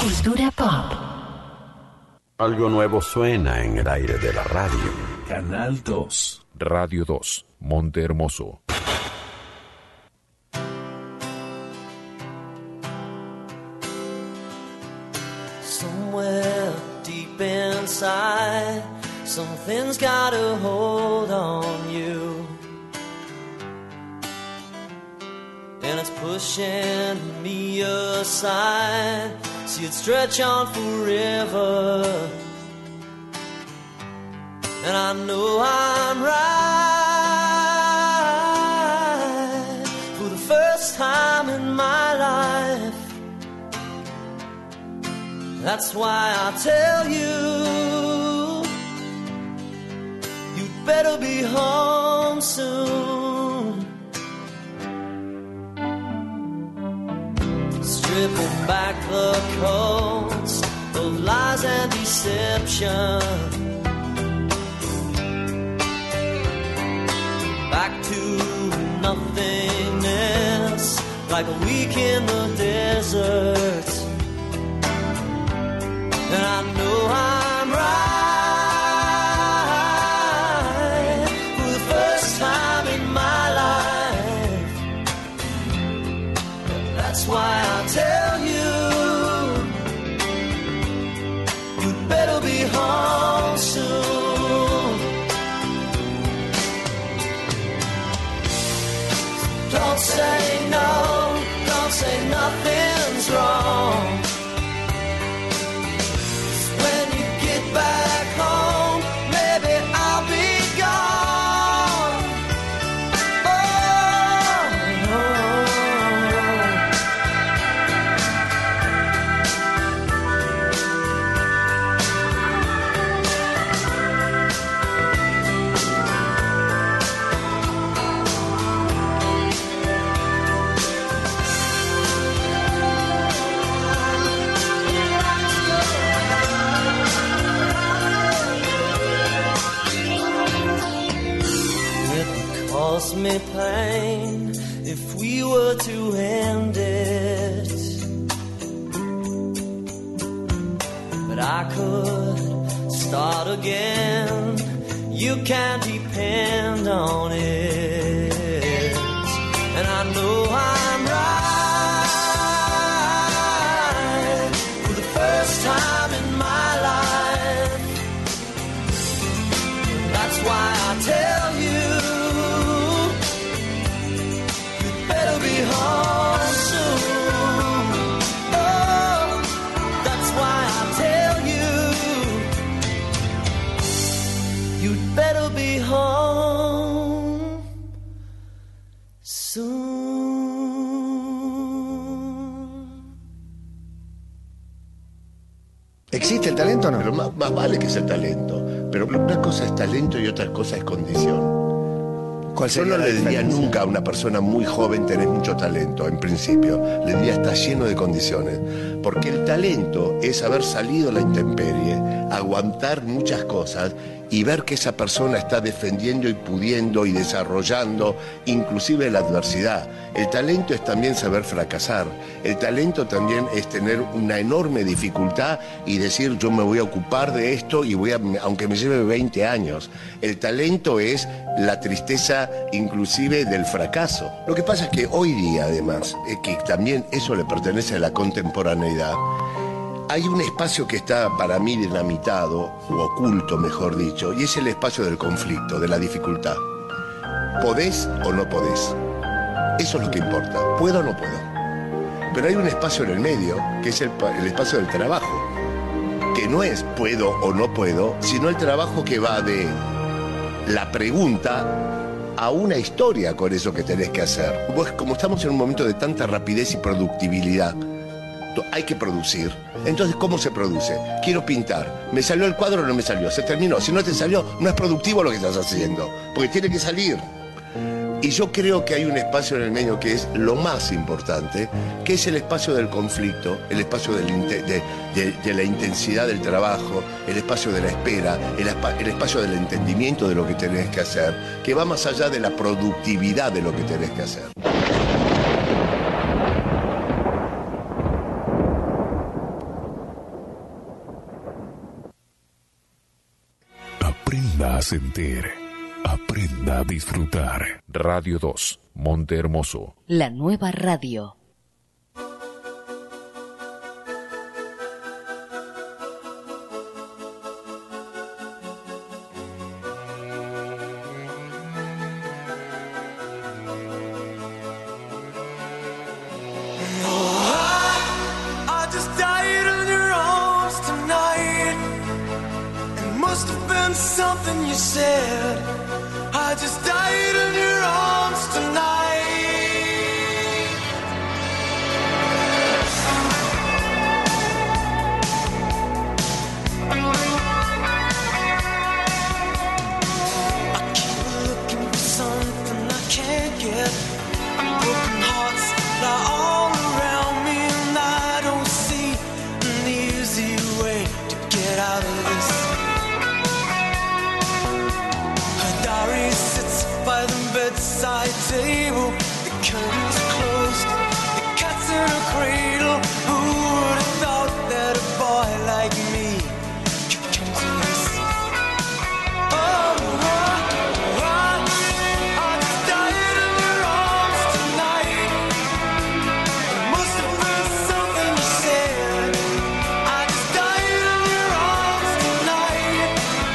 Cultura pop. Algo nuevo suena en el aire de la radio. Canal 2. Radio 2. Monte Hermoso. Somewhere deep inside, something's got a hold on you, and it's pushing me aside. See it stretch on forever, and I know I'm right for the first time in my life. That's why I tell you, you'd better be home soon. Stripping back the coats of lies and deception, back to nothingness, like a week in the desert. And I know I'm right for the first time in my life. That's why I tell you, you'd better be home soon. Don't say no, don't say nothing's wrong. Back home, maybe I'll be gone. Oh, no. Cause me pain if we were to end it, but I could start again. You can depend on it, and I know I'm right for the first time in my life. That's why I tell you, be home soon. Oh, that's why I tell you, you'd better be home soon. ¿Existe el talento o no? Pero más vale que sea el talento. Pero una cosa es talento y otra cosa es condición. Yo no le diría nunca a una persona muy joven tenés mucho talento, en principio. Le diría estás lleno de condiciones. Porque el talento es haber salido a la intemperie, aguantar muchas cosas y ver que esa persona está defendiendo y pudiendo y desarrollando inclusive la adversidad. El talento es también saber fracasar. El talento también es tener una enorme dificultad y decir yo me voy a ocupar de esto y aunque me lleve 20 años. El talento es la tristeza inclusive del fracaso. Lo que pasa es que hoy día además, que también eso le pertenece a la contemporaneidad, hay un espacio que está para mí dinamitado, o oculto mejor dicho, y es el espacio del conflicto, de la dificultad. ¿Podés o no podés? Eso es lo que importa. ¿Puedo o no puedo? Pero hay un espacio en el medio, que es el espacio del trabajo, que no es puedo o no puedo, sino el trabajo que va de la pregunta a una historia con eso que tenés que hacer. Vos, como estamos en un momento de tanta rapidez y productibilidad, hay que producir. Entonces, ¿cómo se produce? Quiero pintar. ¿Me salió el cuadro o no me salió? Se terminó. Si no te salió, no es productivo lo que estás haciendo, porque tiene que salir. Y yo creo que hay un espacio en el medio que es lo más importante, que es el espacio del conflicto, el espacio de la intensidad del trabajo, el espacio de la espera, el espacio del entendimiento de lo que tenés que hacer, que va más allá de la productividad de lo que tenés que hacer. Aprenda a sentir. Aprenda a disfrutar. Radio 2, Monte Hermoso. La nueva radio. Something you said, I just died in your arms tonight. I keep looking for something I can't get. Broken hearts lie all around me, and I don't see an easy way to get out of this. Sits by the bedside table, the curtains are closed, the cat's in a cradle. Who would have thought that a boy like me could come to this? Oh, I just died in your arms tonight. It must have been something you said. I just died in your arms tonight.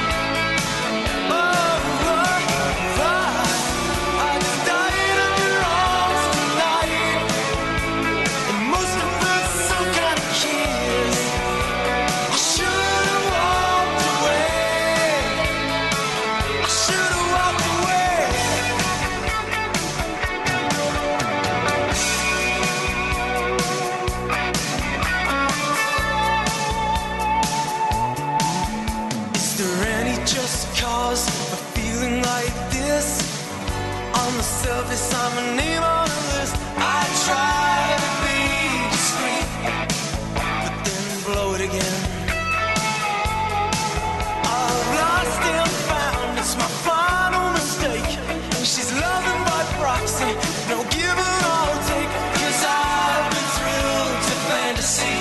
Surface, I'm a name on a list. I try to be discreet, but then blow it again. I've lost and found, it's my final mistake. She's loving by proxy, no give and I'll take. Cause I've been thrilled to fantasy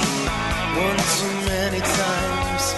one too many times.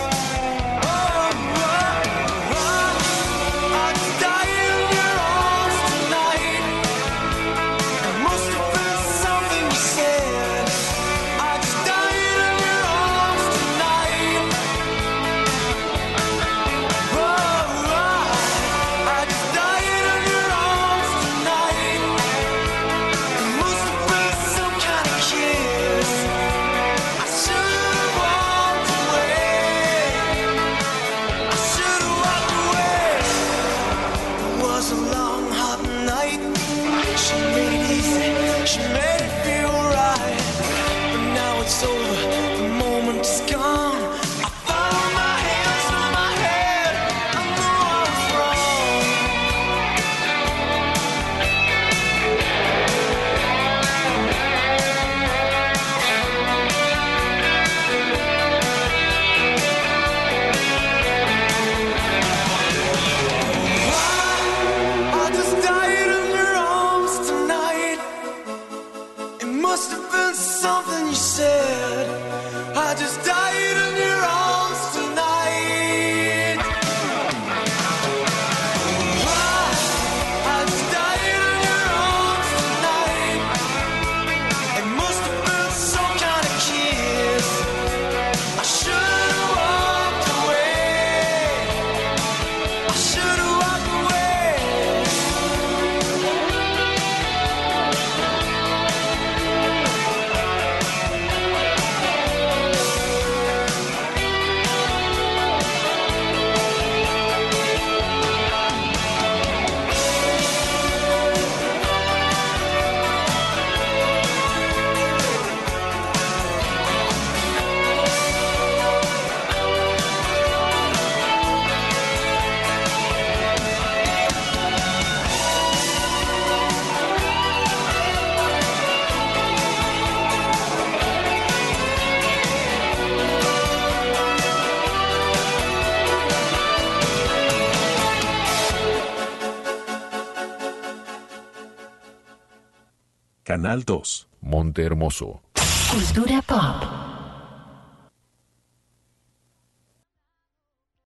Canal 2, Monte Hermoso. Cultura pop.